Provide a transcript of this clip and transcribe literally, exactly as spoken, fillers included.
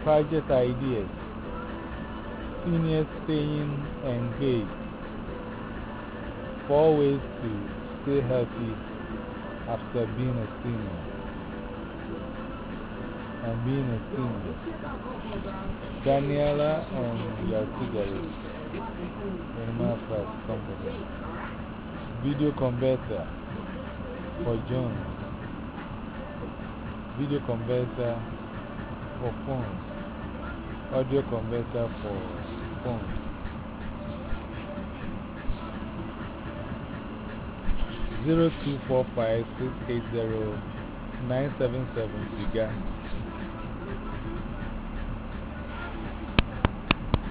Project ideas. Seniors staying engaged. Four ways to stay healthy after being a senior and being a senior. Daniela and Yasigari, Animal Plus Company. Video converter for Jones. Video converter for phones. Audio converter for phones. zero two four five six eight zero nine seven seven Siga.